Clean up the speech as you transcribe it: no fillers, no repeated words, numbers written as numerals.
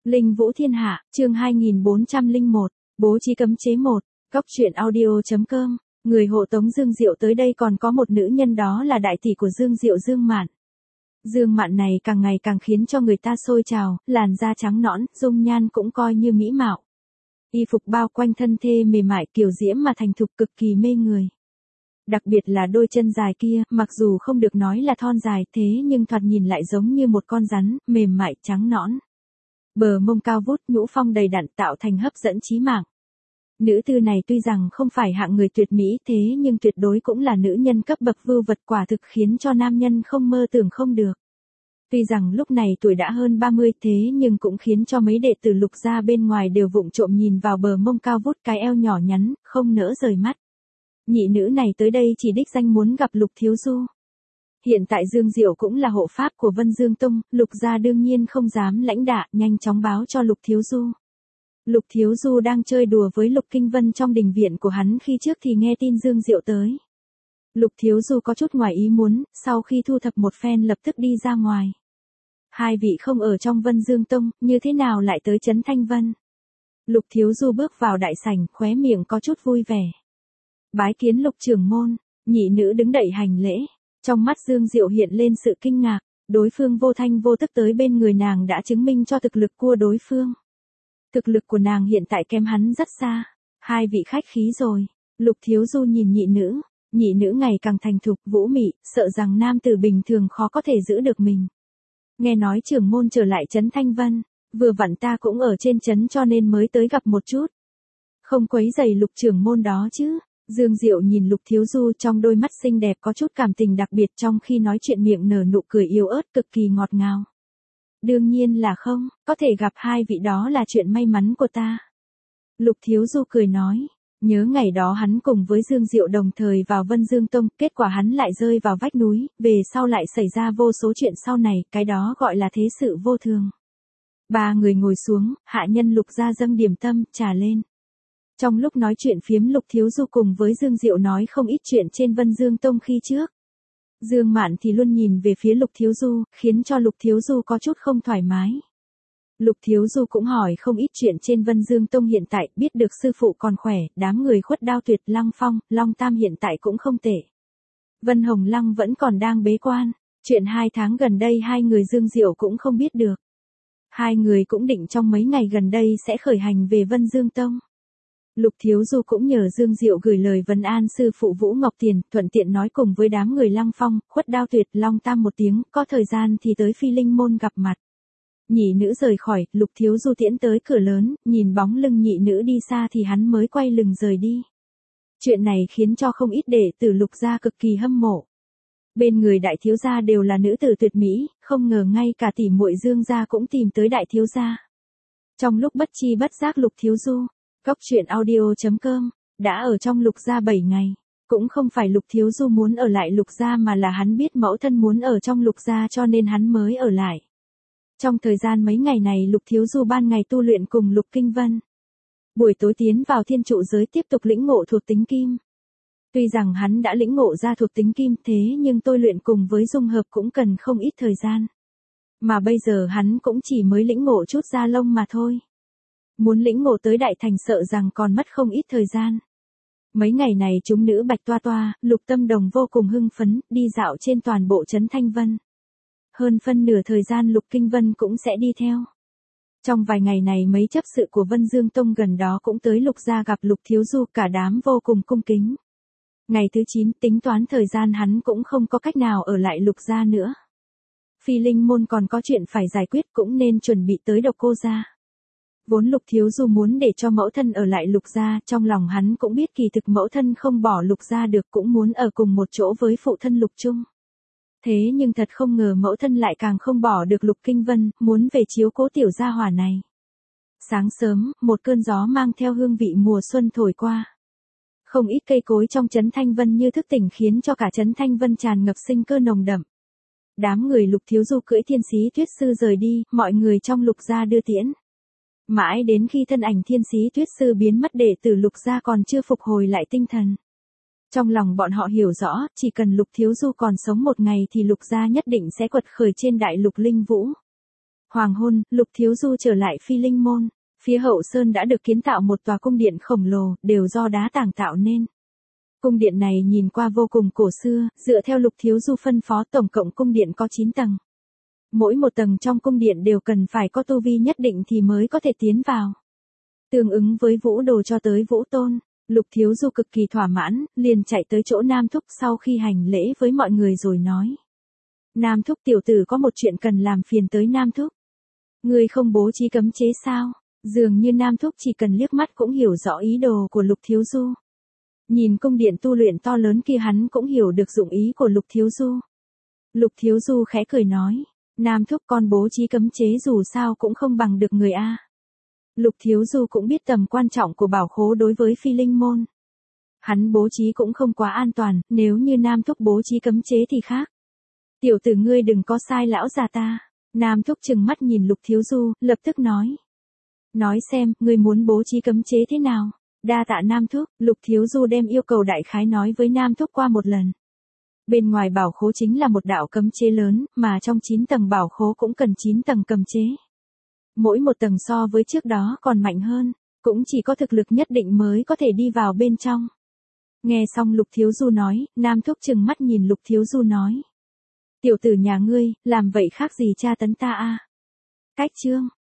Linh Vũ Thiên Hạ, chương 2401, bố trí cấm chế 1, Cóc truyện audio.com, người hộ tống Dương Diệu tới đây còn có một nữ nhân, đó là đại tỷ của Dương Diệu, Dương Mạn. Dương Mạn này càng ngày càng khiến cho người ta sôi trào, làn da trắng nõn, dung nhan cũng coi như mỹ mạo. Y phục bao quanh thân thê mềm mại kiều diễm mà thành thục, cực kỳ mê người. Đặc biệt là đôi chân dài kia, mặc dù không được nói là thon dài thế nhưng thoạt nhìn lại giống như một con rắn, mềm mại trắng nõn. Bờ mông cao vút, nhũ phong đầy đặn tạo thành hấp dẫn chí mạng. Nữ tư này tuy rằng không phải hạng người tuyệt mỹ thế nhưng tuyệt đối cũng là nữ nhân cấp bậc vưu vật, quả thực khiến cho nam nhân không mơ tưởng không được. Tuy rằng lúc này tuổi đã hơn 30 thế nhưng cũng khiến cho mấy đệ tử Lục gia bên ngoài đều vụng trộm nhìn vào bờ mông cao vút, cái eo nhỏ nhắn, không nỡ rời mắt. Nhị nữ này tới đây chỉ đích danh muốn gặp Lục thiếu du. Hiện tại Dương Diệu cũng là hộ pháp của Vân Dương Tông, Lục gia đương nhiên không dám lãnh đạ, nhanh chóng báo cho Lục thiếu du. Lục thiếu du đang chơi đùa với Lục Kinh Vân trong đình viện của hắn khi trước thì nghe tin Dương Diệu tới. Lục thiếu du có chút ngoài ý muốn, sau khi thu thập một phen lập tức đi ra ngoài. Hai vị không ở trong Vân Dương Tông, như thế nào lại tới Trấn Thanh Vân? Lục thiếu du bước vào đại sảnh, khóe miệng có chút vui vẻ. Bái kiến Lục trưởng môn. Nhị nữ đứng đậy hành lễ. Trong mắt Dương Diệu hiện lên sự kinh ngạc, đối phương vô thanh vô tức tới bên người nàng đã chứng minh cho thực lực của đối phương. Thực lực của nàng hiện tại kém hắn rất xa. Hai vị khách khí rồi. Lục thiếu du nhìn nhị nữ ngày càng thành thục, vũ mị, sợ rằng nam tử bình thường khó có thể giữ được mình. Nghe nói trưởng môn trở lại Trấn Thanh Vân, vừa vặn ta cũng ở trên trấn cho nên mới tới gặp một chút. Không quấy rầy Lục trưởng môn đó chứ? Dương Diệu nhìn Lục thiếu du, trong đôi mắt xinh đẹp có chút cảm tình đặc biệt, trong khi nói chuyện miệng nở nụ cười yếu ớt cực kỳ ngọt ngào. Đương nhiên là không, có thể gặp hai vị đó là chuyện may mắn của ta. Lục thiếu du cười nói, nhớ ngày đó hắn cùng với Dương Diệu đồng thời vào Vân Dương Tông, kết quả hắn lại rơi vào vách núi, về sau lại xảy ra vô số chuyện sau này, cái đó gọi là thế sự vô thường. Ba người ngồi xuống, hạ nhân Lục gia dâng điểm tâm, trà lên. Trong lúc nói chuyện phiếm, Lục thiếu du cùng với Dương Diệu nói không ít chuyện trên Vân Dương Tông khi trước. Dương Mạn thì luôn nhìn về phía Lục thiếu du, khiến cho Lục thiếu du có chút không thoải mái. Lục thiếu du cũng hỏi không ít chuyện trên Vân Dương Tông hiện tại, biết được sư phụ còn khỏe, đám người Khuất Đao Tuyệt, Lăng Phong, Long Tam hiện tại cũng không tệ. Vân Hồng Lăng vẫn còn đang bế quan, chuyện 2 tháng gần đây hai người Dương Diệu cũng không biết được. Hai người cũng định trong mấy ngày gần đây sẽ khởi hành về Vân Dương Tông. Lục thiếu du cũng nhờ Dương Diệu gửi lời vấn an sư phụ Vũ Ngọc Tiền, thuận tiện nói cùng với đám người Lăng Phong, Khuất Đao Tuyệt, Long Tam một tiếng, có thời gian thì tới Phi Linh môn gặp mặt. Nhị nữ rời khỏi, Lục thiếu du tiễn tới cửa lớn, nhìn bóng lưng nhị nữ đi xa thì hắn mới quay lưng rời đi. Chuyện này khiến cho không ít đệ tử Lục gia cực kỳ hâm mộ. Bên người đại thiếu gia đều là nữ tử tuyệt mỹ, không ngờ ngay cả tỷ muội Dương gia cũng tìm tới đại thiếu gia. Trong lúc bất chi bất giác Lục thiếu du, Cóc truyện audio.com, đã ở trong Lục gia 7 ngày. Cũng không phải Lục thiếu du muốn ở lại Lục gia mà là hắn biết mẫu thân muốn ở trong Lục gia cho nên hắn mới ở lại. Trong thời gian mấy ngày này Lục thiếu du ban ngày tu luyện cùng Lục Kinh Vân. Buổi tối tiến vào thiên trụ giới tiếp tục lĩnh ngộ thuộc tính kim. Tuy rằng hắn đã lĩnh ngộ ra thuộc tính kim thế nhưng tôi luyện cùng với dung hợp cũng cần không ít thời gian. Mà bây giờ hắn cũng chỉ mới lĩnh ngộ chút da lông mà thôi. Muốn lĩnh ngộ tới đại thành sợ rằng còn mất không ít thời gian. Mấy ngày này chúng nữ Bạch Toa Toa, Lục Tâm Đồng vô cùng hưng phấn, đi dạo trên toàn bộ Trấn Thanh Vân. Hơn phân nửa thời gian Lục Kinh Vân cũng sẽ đi theo. Trong vài ngày này mấy chấp sự của Vân Dương Tông gần đó cũng tới Lục gia gặp Lục thiếu du, cả đám vô cùng cung kính. Ngày thứ 9 tính toán thời gian hắn cũng không có cách nào ở lại Lục gia nữa. Phi Linh môn còn có chuyện phải giải quyết cũng nên chuẩn bị tới Độc Cô gia. Vốn Lục thiếu du muốn để cho mẫu thân ở lại Lục gia, trong lòng hắn cũng biết kỳ thực mẫu thân không bỏ Lục gia được, cũng muốn ở cùng một chỗ với phụ thân Lục Trung. Thế nhưng thật không ngờ mẫu thân lại càng không bỏ được Lục Kinh Vân, muốn về chiếu cố tiểu gia hỏa này. Sáng sớm, một cơn gió mang theo hương vị mùa xuân thổi qua. Không ít cây cối trong Trấn Thanh Vân như thức tỉnh khiến cho cả Trấn Thanh Vân tràn ngập sinh cơ nồng đậm. Đám người Lục thiếu du cưỡi Thiên Xí Tuyết Sư rời đi, mọi người trong Lục gia đưa tiễn. Mãi đến khi thân ảnh Thiên Xí Tuyết Sư biến mất, đệ tử Lục gia còn chưa phục hồi lại tinh thần. Trong lòng bọn họ hiểu rõ, chỉ cần Lục thiếu du còn sống một ngày thì Lục gia nhất định sẽ quật khởi trên đại lục linh vũ. Hoàng hôn, Lục Thiếu Du trở lại Phi Linh Môn. Phía hậu sơn đã được kiến tạo một tòa cung điện khổng lồ, đều do đá tảng tạo nên. Cung điện này nhìn qua vô cùng cổ xưa, dựa theo Lục Thiếu Du phân phó tổng cộng cung điện có 9 tầng. Mỗi một tầng trong cung điện đều cần phải có tu vi nhất định thì mới có thể tiến vào. Tương ứng với Vũ Đồ cho tới Vũ Tôn, Lục Thiếu Du cực kỳ thỏa mãn, liền chạy tới chỗ Nam Thúc sau khi hành lễ với mọi người rồi nói. Nam Thúc tiểu tử có một chuyện cần làm phiền tới Nam Thúc. Người không bố trí cấm chế sao? Dường như Nam Thúc chỉ cần liếc mắt cũng hiểu rõ ý đồ của Lục Thiếu Du. Nhìn cung điện tu luyện to lớn kia hắn cũng hiểu được dụng ý của Lục Thiếu Du. Lục Thiếu Du khẽ cười nói, Nam Thúc con bố trí cấm chế dù sao cũng không bằng được người A. Lục Thiếu Du cũng biết tầm quan trọng của bảo khố đối với Phi Linh Môn. Hắn bố trí cũng không quá an toàn, nếu như Nam Thúc bố trí cấm chế thì khác. Tiểu tử ngươi đừng có sai lão già ta. Nam Thúc trừng mắt nhìn Lục Thiếu Du, lập tức nói. Nói xem, ngươi muốn bố trí cấm chế thế nào? Đa tạ Nam Thúc, Lục Thiếu Du đem yêu cầu đại khái nói với Nam Thúc qua một lần. Bên ngoài bảo khố chính là một đạo cấm chế lớn, mà trong 9 tầng bảo khố cũng cần 9 tầng cấm chế. Mỗi một tầng so với trước đó còn mạnh hơn, cũng chỉ có thực lực nhất định mới có thể đi vào bên trong. Nghe xong Lục Thiếu Du nói, Nam Thúc trừng mắt nhìn Lục Thiếu Du nói. Tiểu tử nhà ngươi, làm vậy khác gì tra tấn ta a? Cách chương.